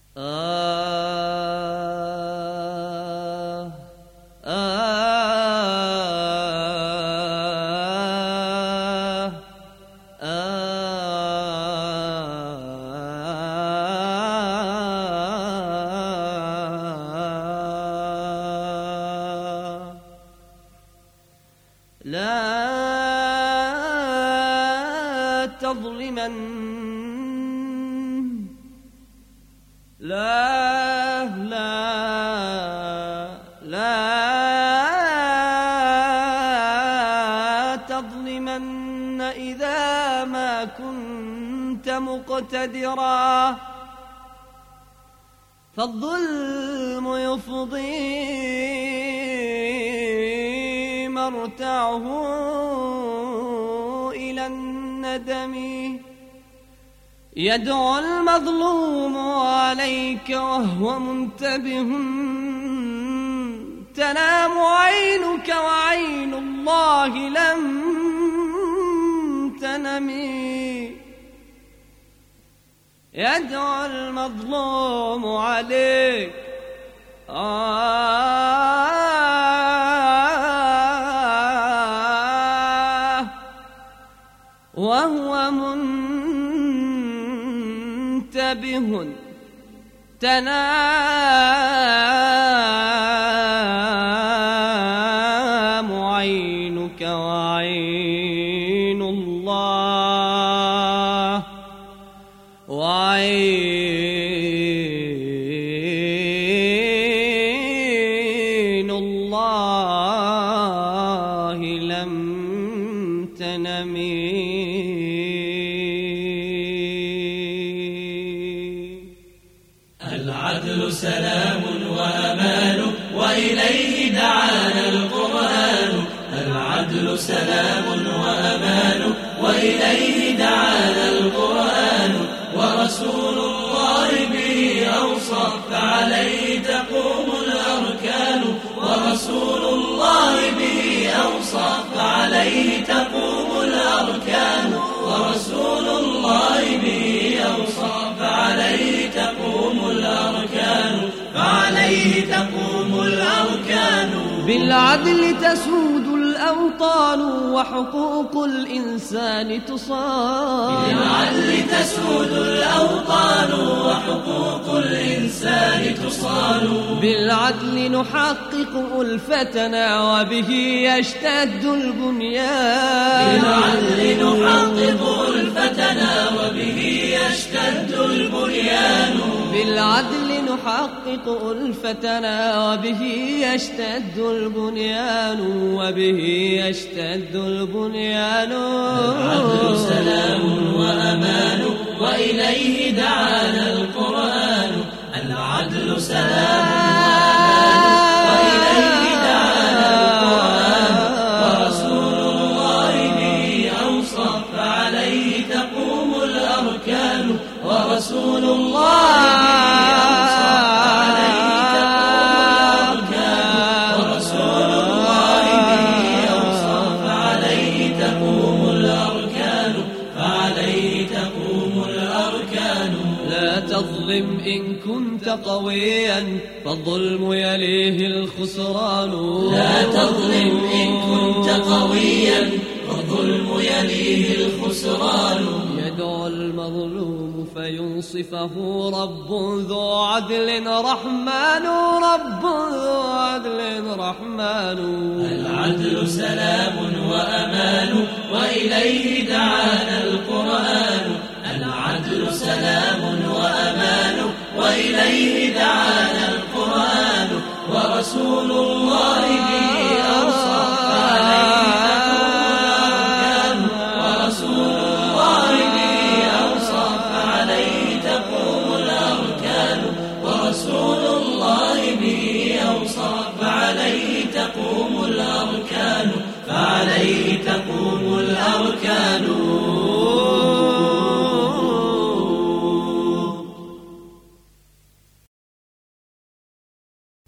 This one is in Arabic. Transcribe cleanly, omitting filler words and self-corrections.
لا تظلمن، لا لا لا تظلمن إذا ما كنت مقتدرا، فالظلم يفضي مرتعه إلى الندم. يدعو المظلوم عليك وهو منتبه، تنام عينك وعين الله لم تنم. يدعو المظلوم عليك وهو منتبه، تنام عينك وعين الله وعين الله لم تنم. العدل سلام وأمان وإليه دعانا القرآن. العدل سلام وأمان وإليه دعانا القرآن. ورسول الله به أوصى فعليه تقوم الأركان. ورسول الله به أوصى فعليه تقوم الأركان. ورسول الله به أوصى فعليه تقوم الأركان. فعليه تقوم الأركان. بالعدل تسود الأوطان وحقوق الإنسان تصان. بالعدل تسود الأوطان وحقوق الإنسان تصان. بالعدل نحقق ألفتنا وبه يشتد البنيان. بالعدل نحقق ألفتنا وبه يشتد البنيان. بالعدل نحقق ألفتنا وبه يشتد البنيان. وبه يشتد البنيان. العدل سلام وأمان وإليه دعانا القرآن. العدل سلام وأمان وإليه دعانا القرآن. ورسول الله به أوصى فعليه تقوم الأركان. ورسول الله تظلم إن كنت قويا فالظلم يليه الخسران. لا تظلم إن كنت قويا فالظلم يليه الخسران. يدعو المظلوم فينصفه رب ذو عدل رحمن. رب ذو عدل رحمن. العدل سلام وأمان وإليه دعانا القرآن.